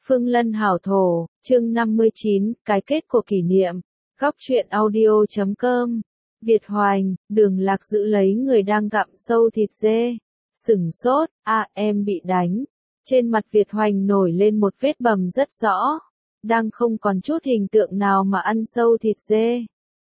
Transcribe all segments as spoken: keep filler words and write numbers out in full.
Phương Lân hảo thổ, chương năm mươi chín, cái kết của kỷ niệm. Góc truyện audio chấm com. Việt Hoành, Đường Lạc giữ lấy người đang gặm sâu thịt dê. Sửng sốt, à em bị đánh. Trên mặt Việt Hoành nổi lên một vết bầm rất rõ. Đang không còn chút hình tượng nào mà ăn sâu thịt dê.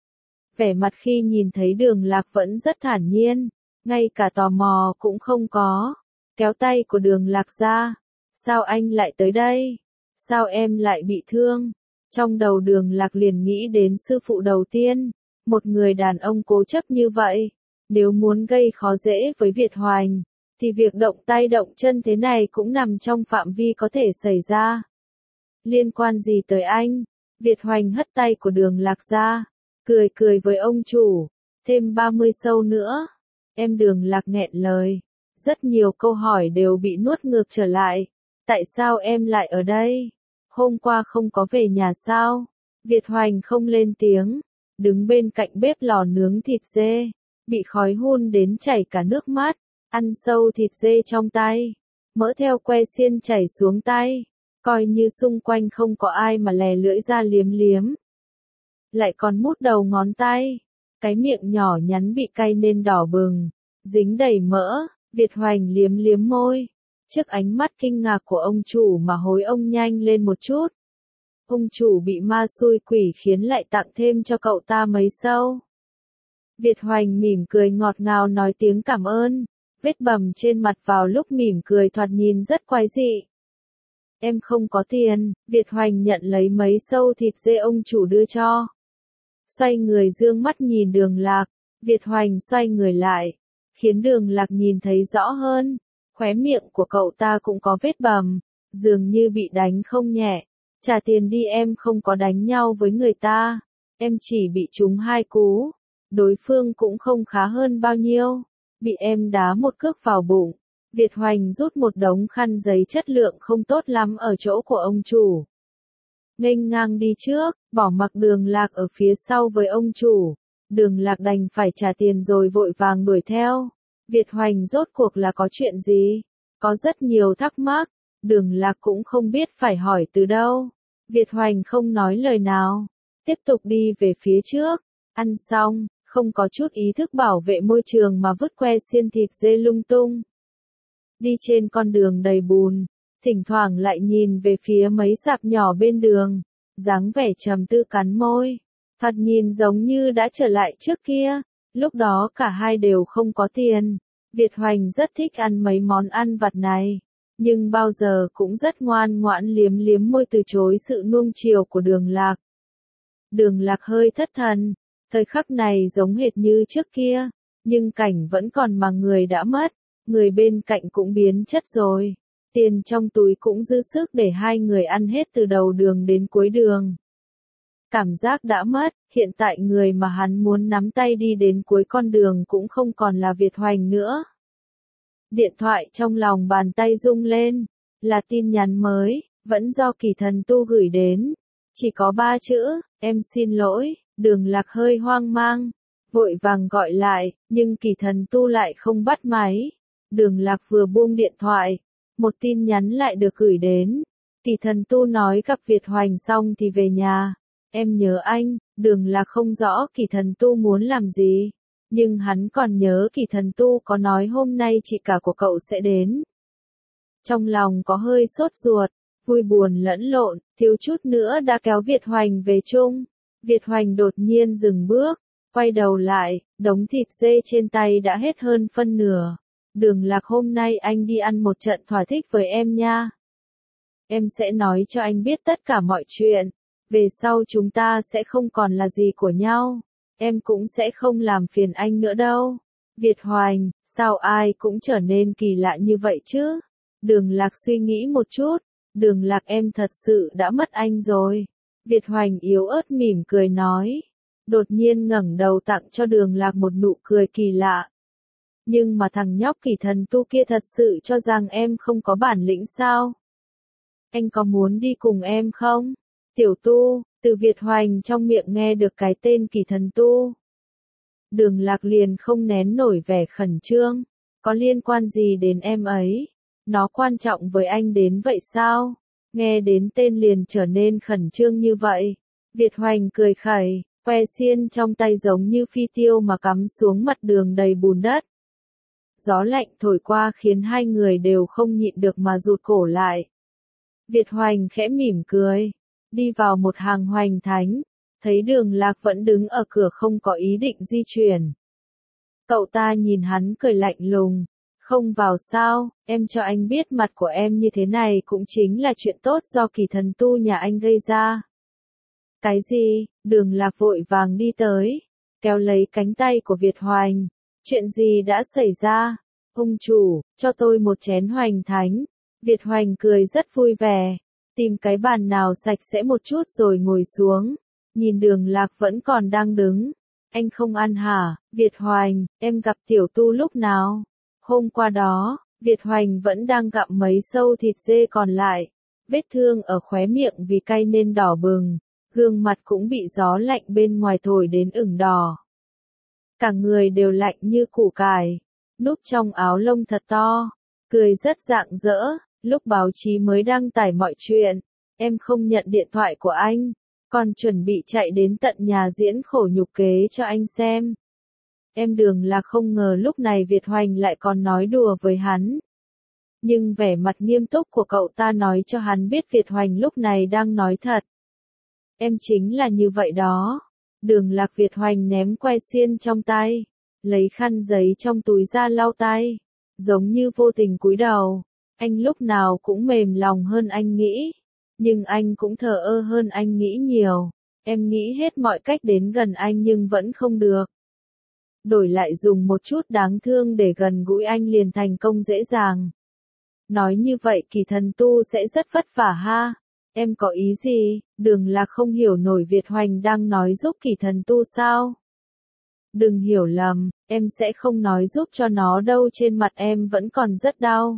Vẻ mặt khi nhìn thấy Đường Lạc vẫn rất thản nhiên, ngay cả tò mò cũng không có. Kéo tay của Đường Lạc ra. Sao anh lại tới đây? Sao em lại bị thương? Trong đầu Đường Lạc liền nghĩ đến sư phụ đầu tiên, một người đàn ông cố chấp như vậy. Nếu muốn gây khó dễ với Việt Hoành, thì việc động tay động chân thế này cũng nằm trong phạm vi có thể xảy ra. Liên quan gì tới anh? Việt Hoành hất tay của Đường Lạc ra, cười cười với ông chủ, thêm ba mươi sâu nữa. Em Đường Lạc nghẹn lời, rất nhiều câu hỏi đều bị nuốt ngược trở lại. Tại sao em lại ở đây? Hôm qua không có về nhà sao? Việt Hoành không lên tiếng, đứng bên cạnh bếp lò nướng thịt dê, bị khói hun đến chảy cả nước mắt, ăn sâu thịt dê trong tay, mỡ theo que xiên chảy xuống tay, coi như xung quanh không có ai mà lè lưỡi ra liếm liếm. Lại còn mút đầu ngón tay, cái miệng nhỏ nhắn bị cay nên đỏ bừng, dính đầy mỡ. Việt Hoành liếm liếm môi, trước ánh mắt kinh ngạc của ông chủ mà hối ông nhanh lên một chút. Ông chủ bị ma xui quỷ khiến lại tặng thêm cho cậu ta mấy sâu. Việt Hoành mỉm cười ngọt ngào nói tiếng cảm ơn, vết bầm trên mặt vào lúc mỉm cười thoạt nhìn rất quái dị. Em không có tiền. Việt Hoành nhận lấy mấy sâu thịt dê ông chủ đưa cho. Xoay người dương mắt nhìn Đường Lạc, Việt Hoành xoay người lại, khiến Đường Lạc nhìn thấy rõ hơn. Khóe miệng của cậu ta cũng có vết bầm, dường như bị đánh không nhẹ. Trả tiền đi, em không có đánh nhau với người ta, em chỉ bị trúng hai cú. Đối phương cũng không khá hơn bao nhiêu, bị em đá một cước vào bụng. Việt Hoành rút một đống khăn giấy chất lượng không tốt lắm ở chỗ của ông chủ. Nghênh ngang đi trước, bỏ mặc Đường Lạc ở phía sau với ông chủ. Đường Lạc đành phải trả tiền rồi vội vàng đuổi theo. Việt Hoành rốt cuộc là có chuyện gì? Có rất nhiều thắc mắc, Đường Lạc cũng không biết phải hỏi từ đâu. Việt Hoành không nói lời nào, tiếp tục đi về phía trước. Ăn xong, không có chút ý thức bảo vệ môi trường mà vứt que xiên thịt dê lung tung. Đi trên con đường đầy bùn, thỉnh thoảng lại nhìn về phía mấy sạp nhỏ bên đường, dáng vẻ trầm tư cắn môi. Thoạt nhìn giống như đã trở lại trước kia. Lúc đó cả hai đều không có tiền. Việt Hoành rất thích ăn mấy món ăn vặt này, nhưng bao giờ cũng rất ngoan ngoãn liếm liếm môi từ chối sự nuông chiều của Đường Lạc. Đường Lạc hơi thất thần, thời khắc này giống hệt như trước kia, nhưng cảnh vẫn còn mà người đã mất, người bên cạnh cũng biến chất rồi. Tiền trong túi cũng dư sức để hai người ăn hết từ đầu đường đến cuối đường. Cảm giác đã mất, hiện tại người mà hắn muốn nắm tay đi đến cuối con đường cũng không còn là Việt Hoành nữa. Điện thoại trong lòng bàn tay rung lên, là tin nhắn mới, vẫn do Kỳ Thần Tu gửi đến. Chỉ có ba chữ, em xin lỗi. Đường Lạc hơi hoang mang, vội vàng gọi lại, nhưng Kỳ Thần Tu lại không bắt máy. Đường Lạc vừa buông điện thoại, một tin nhắn lại được gửi đến. Kỳ Thần Tu nói gặp Việt Hoành xong thì về nhà. Em nhớ anh. Đường Lạc không rõ Kỳ Thần Tu muốn làm gì, nhưng hắn còn nhớ Kỳ Thần Tu có nói hôm nay chị cả của cậu sẽ đến. Trong lòng có hơi sốt ruột, vui buồn lẫn lộn, thiếu chút nữa đã kéo Việt Hoành về chung. Việt Hoành đột nhiên dừng bước, quay đầu lại, đống thịt dê trên tay đã hết hơn phân nửa. Đường Lạc, hôm nay anh đi ăn một trận thỏa thích với em nha. Em sẽ nói cho anh biết tất cả mọi chuyện. Về sau chúng ta sẽ không còn là gì của nhau. Em cũng sẽ không làm phiền anh nữa đâu. Việt Hoành, sao ai cũng trở nên kỳ lạ như vậy chứ? Đường Lạc suy nghĩ một chút. Đường Lạc, em thật sự đã mất anh rồi. Việt Hoành yếu ớt mỉm cười nói. Đột nhiên ngẩng đầu tặng cho Đường Lạc một nụ cười kỳ lạ. Nhưng mà thằng nhóc Kỳ Thần Tu kia thật sự cho rằng em không có bản lĩnh sao? Anh có muốn đi cùng em không? Tiểu Tu. Từ Việt Hoành trong miệng nghe được cái tên Kỳ Thần Tu. Đường Lạc liền không nén nổi vẻ khẩn trương. Có liên quan gì đến em ấy? Nó quan trọng với anh đến vậy sao? Nghe đến tên liền trở nên khẩn trương như vậy. Việt Hoành cười khẩy, que xiên trong tay giống như phi tiêu mà cắm xuống mặt đường đầy bùn đất. Gió lạnh thổi qua khiến hai người đều không nhịn được mà rụt cổ lại. Việt Hoành khẽ mỉm cười, đi vào một hàng hoành thánh, thấy Đường Lạc vẫn đứng ở cửa không có ý định di chuyển. Cậu ta nhìn hắn cười lạnh lùng, không vào sao, em cho anh biết mặt của em như thế này cũng chính là chuyện tốt do Kỳ Thần Tu nhà anh gây ra. Cái gì? Đường Lạc vội vàng đi tới, kéo lấy cánh tay của Việt Hoành. Chuyện gì đã xảy ra? Ông chủ, cho tôi một chén hoành thánh. Việt Hoành cười rất vui vẻ, tìm cái bàn nào sạch sẽ một chút rồi ngồi xuống. Nhìn Đường Lạc vẫn còn đang đứng. Anh không ăn hả? Việt Hoành, em gặp Tiểu Tu lúc nào? Hôm qua đó, Việt Hoành vẫn đang gặm mấy sâu thịt dê còn lại. Vết thương ở khóe miệng vì cay nên đỏ bừng, gương mặt cũng bị gió lạnh bên ngoài thổi đến ửng đỏ. Cả người đều lạnh như củ cải, núp trong áo lông thật to, cười rất rạng rỡ. Lúc báo chí mới đăng tải mọi chuyện, em không nhận điện thoại của anh, còn chuẩn bị chạy đến tận nhà diễn khổ nhục kế cho anh xem. Em Đường Lạc không ngờ lúc này Việt Hoành lại còn nói đùa với hắn. Nhưng vẻ mặt nghiêm túc của cậu ta nói cho hắn biết Việt Hoành lúc này đang nói thật. Em chính là như vậy đó. Đường Lạc Việt Hoành ném que xiên trong tay, lấy khăn giấy trong túi ra lau tay, giống như vô tình cúi đầu. Anh lúc nào cũng mềm lòng hơn anh nghĩ, nhưng anh cũng thờ ơ hơn anh nghĩ nhiều. Em nghĩ hết mọi cách đến gần anh nhưng vẫn không được. Đổi lại dùng một chút đáng thương để gần gũi anh liền thành công dễ dàng. Nói như vậy Kỳ Thần Tu sẽ rất vất vả ha. Em có ý gì? Đường Lạc không hiểu nổi Việt Hoành đang nói giúp Kỳ Thần Tu sao? Đừng hiểu lầm, em sẽ không nói giúp cho nó đâu, trên mặt em vẫn còn rất đau.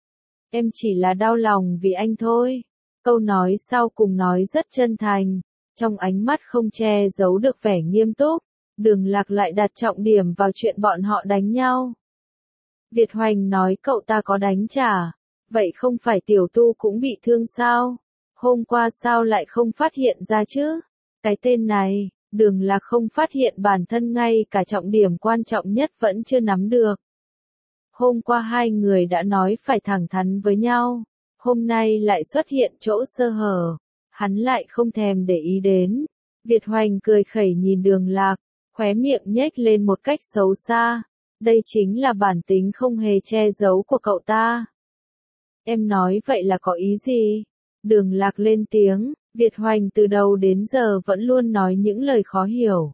Em chỉ là đau lòng vì anh thôi. Câu nói sau cùng nói rất chân thành, trong ánh mắt không che giấu được vẻ nghiêm túc. Đường Lạc lại đặt trọng điểm vào chuyện bọn họ đánh nhau. Việt Hoành nói cậu ta có đánh trả, vậy không phải Tiểu Tu cũng bị thương sao? Hôm qua sao lại không phát hiện ra chứ? Cái tên này, Đường Lạc không phát hiện bản thân ngay cả trọng điểm quan trọng nhất vẫn chưa nắm được. Hôm qua hai người đã nói phải thẳng thắn với nhau, hôm nay lại xuất hiện chỗ sơ hở, hắn lại không thèm để ý đến. Việt Hoành cười khẩy nhìn Đường Lạc, khóe miệng nhếch lên một cách xấu xa. Đây chính là bản tính không hề che giấu của cậu ta. Em nói vậy là có ý gì? Đường Lạc lên tiếng, Việt Hoành từ đầu đến giờ vẫn luôn nói những lời khó hiểu.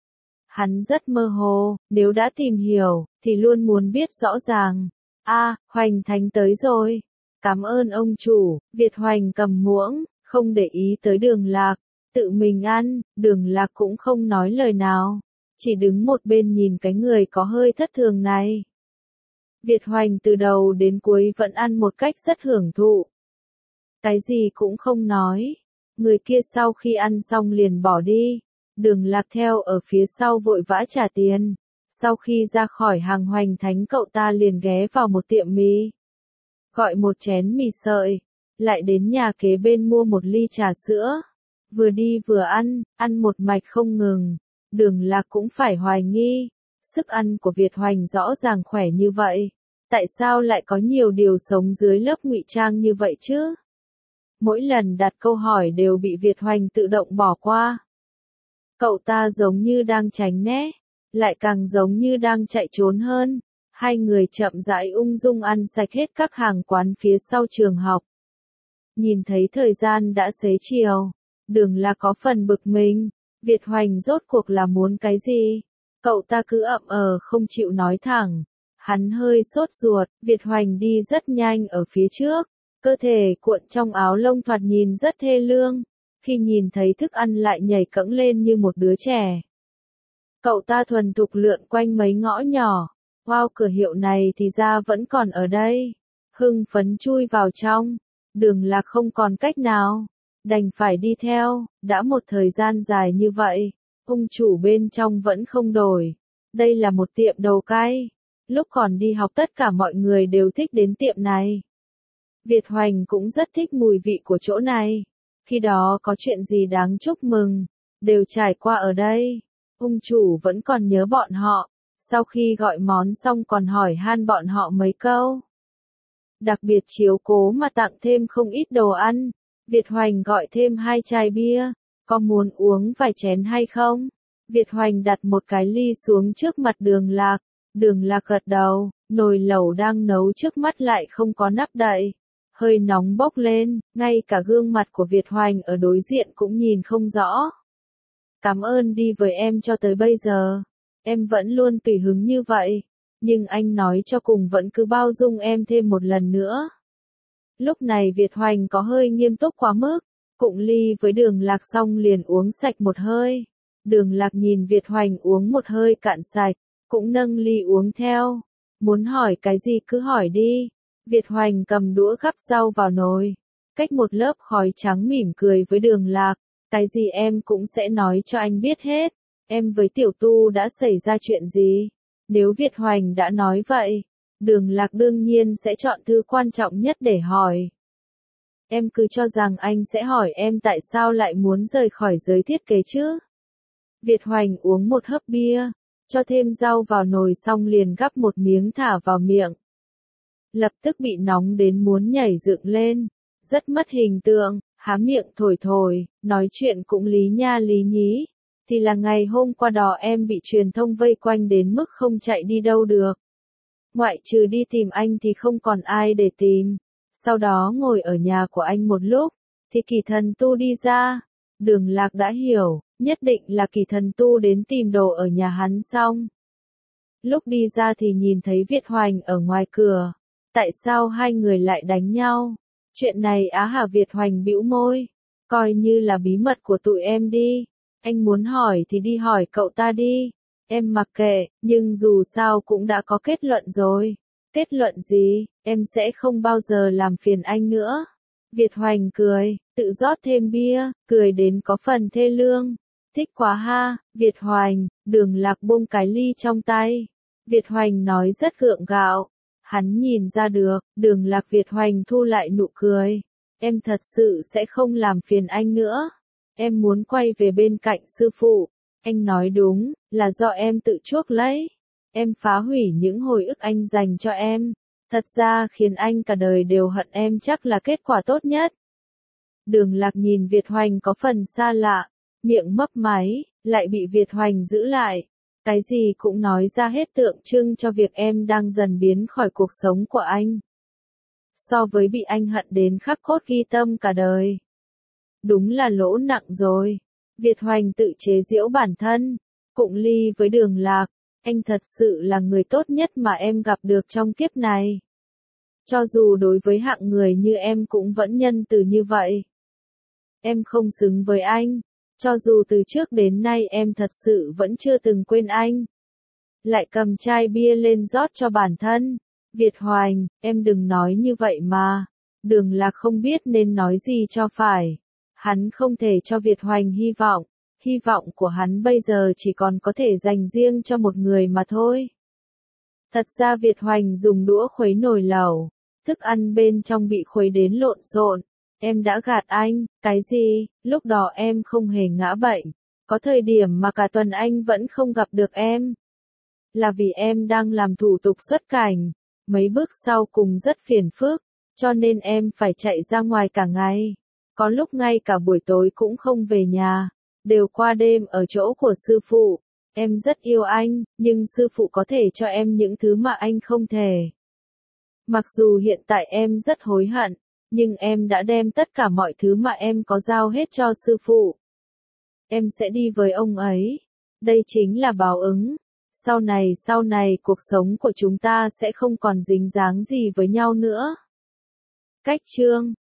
Hắn rất mơ hồ, nếu đã tìm hiểu, thì luôn muốn biết rõ ràng. A, à, Hoành Thánh tới rồi. Cảm ơn ông chủ. Việt Hoành cầm muỗng, không để ý tới Đường Lạc, tự mình ăn. Đường Lạc cũng không nói lời nào, chỉ đứng một bên nhìn cái người có hơi thất thường này. Việt Hoành từ đầu đến cuối vẫn ăn một cách rất hưởng thụ. Cái gì cũng không nói. Người kia sau khi ăn xong liền bỏ đi. Đường Lạc theo ở phía sau vội vã trả tiền. Sau khi ra khỏi hàng Hoành Thánh cậu ta liền ghé vào một tiệm mì. Gọi một chén mì sợi. Lại đến nhà kế bên mua một ly trà sữa. Vừa đi vừa ăn, ăn một mạch không ngừng. Đường Lạc cũng phải hoài nghi. Sức ăn của Việt Hoành rõ ràng khỏe như vậy. Tại sao lại có nhiều điều sống dưới lớp ngụy trang như vậy chứ? Mỗi lần đặt câu hỏi đều bị Việt Hoành tự động bỏ qua. Cậu ta giống như đang tránh né, lại càng giống như đang chạy trốn hơn. Hai người chậm rãi ung dung ăn sạch hết các hàng quán phía sau trường học. Nhìn thấy thời gian đã xế chiều, Đường Lạc có phần bực mình. Việt Hoành rốt cuộc là muốn cái gì? Cậu ta cứ ậm ờ không chịu nói thẳng. Hắn hơi sốt ruột, Việt Hoành đi rất nhanh ở phía trước. Cơ thể cuộn trong áo lông thoạt nhìn rất thê lương. Khi nhìn thấy thức ăn lại nhảy cẫng lên như một đứa trẻ. Cậu ta thuần thục lượn quanh mấy ngõ nhỏ. Wow, cửa hiệu này thì ra vẫn còn ở đây. Hưng phấn chui vào trong. Đường Lạc không còn cách nào, đành phải đi theo. Đã một thời gian dài như vậy, ông chủ bên trong vẫn không đổi. Đây là một tiệm đầu cay. Lúc còn đi học tất cả mọi người đều thích đến tiệm này. Việt Hoành cũng rất thích mùi vị của chỗ này. Khi đó có chuyện gì đáng chúc mừng, đều trải qua ở đây. Ông chủ vẫn còn nhớ bọn họ, sau khi gọi món xong còn hỏi han bọn họ mấy câu. Đặc biệt chiếu cố mà tặng thêm không ít đồ ăn. Việt Hoành gọi thêm hai chai bia, có muốn uống vài chén hay không? Việt Hoành đặt một cái ly xuống trước mặt Đường Lạc, Đường Lạc gật đầu, nồi lẩu đang nấu trước mắt lại không có nắp đậy. Hơi nóng bốc lên, ngay cả gương mặt của Việt Hoành ở đối diện cũng nhìn không rõ. Cảm ơn đi với em cho tới bây giờ, em vẫn luôn tùy hứng như vậy, nhưng anh nói cho cùng vẫn cứ bao dung em thêm một lần nữa. Lúc này Việt Hoành có hơi nghiêm túc quá mức, cụng ly với Đường Lạc xong liền uống sạch một hơi. Đường Lạc nhìn Việt Hoành uống một hơi cạn sạch, cũng nâng ly uống theo. Muốn hỏi cái gì cứ hỏi đi. Việt Hoành cầm đũa gắp rau vào nồi, cách một lớp khói trắng mỉm cười với Đường Lạc. Cái gì em cũng sẽ nói cho anh biết hết. Em với Tiểu Tu đã xảy ra chuyện gì? Nếu Việt Hoành đã nói vậy, Đường Lạc đương nhiên sẽ chọn thứ quan trọng nhất để hỏi. Em cứ cho rằng anh sẽ hỏi em tại sao lại muốn rời khỏi giới thiết kế chứ? Việt Hoành uống một hớp bia, cho thêm rau vào nồi xong liền gắp một miếng thả vào miệng. Lập tức bị nóng đến muốn nhảy dựng lên, rất mất hình tượng, há miệng thổi thổi, nói chuyện cũng lý nha lý nhí. Thì là ngày hôm qua đó em bị truyền thông vây quanh đến mức không chạy đi đâu được. Ngoại trừ đi tìm anh thì không còn ai để tìm. Sau đó ngồi ở nhà của anh một lúc, thì Kỳ Thần Tu đi ra. Đường Lạc đã hiểu, nhất định là Kỳ Thần Tu đến tìm đồ ở nhà hắn xong. Lúc đi ra thì nhìn thấy Việt Hoành ở ngoài cửa. Tại sao hai người lại đánh nhau? Chuyện này Á hả? Việt Hoành bĩu môi. Coi như là bí mật của tụi em đi. Anh muốn hỏi thì đi hỏi cậu ta đi. Em mặc kệ, nhưng dù sao cũng đã có kết luận rồi. Kết luận gì? Em sẽ không bao giờ làm phiền anh nữa. Việt Hoành cười, tự rót thêm bia, cười đến có phần thê lương. Thích quá ha, Việt Hoành. Đường Lạc buông cái ly trong tay. Việt Hoành nói rất gượng gạo. Hắn nhìn ra được, Đường Lạc. Việt Hoành thu lại nụ cười. Em thật sự sẽ không làm phiền anh nữa. Em muốn quay về bên cạnh sư phụ. Anh nói đúng, là do em tự chuốc lấy. Em phá hủy những hồi ức anh dành cho em. Thật ra khiến anh cả đời đều hận em chắc là kết quả tốt nhất. Đường Lạc nhìn Việt Hoành có phần xa lạ, miệng mấp máy, lại bị Việt Hoành giữ lại. Cái gì cũng nói ra hết tượng trưng cho việc em đang dần biến khỏi cuộc sống của anh. So với bị anh hận đến khắc cốt ghi tâm cả đời. Đúng là lỗ nặng rồi. Việt Hoành tự chế giễu bản thân, cụng ly với Đường Lạc. Anh thật sự là người tốt nhất mà em gặp được trong kiếp này. Cho dù đối với hạng người như em cũng vẫn nhân từ như vậy. Em không xứng với anh. Cho dù từ trước đến nay em thật sự vẫn chưa từng quên anh. Lại cầm chai bia lên rót cho bản thân. Việt Hoành, em đừng nói như vậy mà. Đường Lạc không biết nên nói gì cho phải. Hắn không thể cho Việt Hoành hy vọng. Hy vọng của hắn bây giờ chỉ còn có thể dành riêng cho một người mà thôi. Thật ra Việt Hoành dùng đũa khuấy nồi lẩu. Thức ăn bên trong bị khuấy đến lộn xộn. Em đã gạt anh, cái gì? Lúc đó em không hề ngã bệnh. Có thời điểm mà cả tuần anh vẫn không gặp được em. Là vì em đang làm thủ tục xuất cảnh. Mấy bước sau cùng rất phiền phức. Cho nên em phải chạy ra ngoài cả ngày. Có lúc ngay cả buổi tối cũng không về nhà. Đều qua đêm ở chỗ của sư phụ. Em rất yêu anh, nhưng sư phụ có thể cho em những thứ mà anh không thể. Mặc dù hiện tại em rất hối hận, nhưng em đã đem tất cả mọi thứ mà em có giao hết cho sư phụ. Em sẽ đi với ông ấy. Đây chính là báo ứng. Sau này, sau này cuộc sống của chúng ta sẽ không còn dính dáng gì với nhau nữa. Cách chương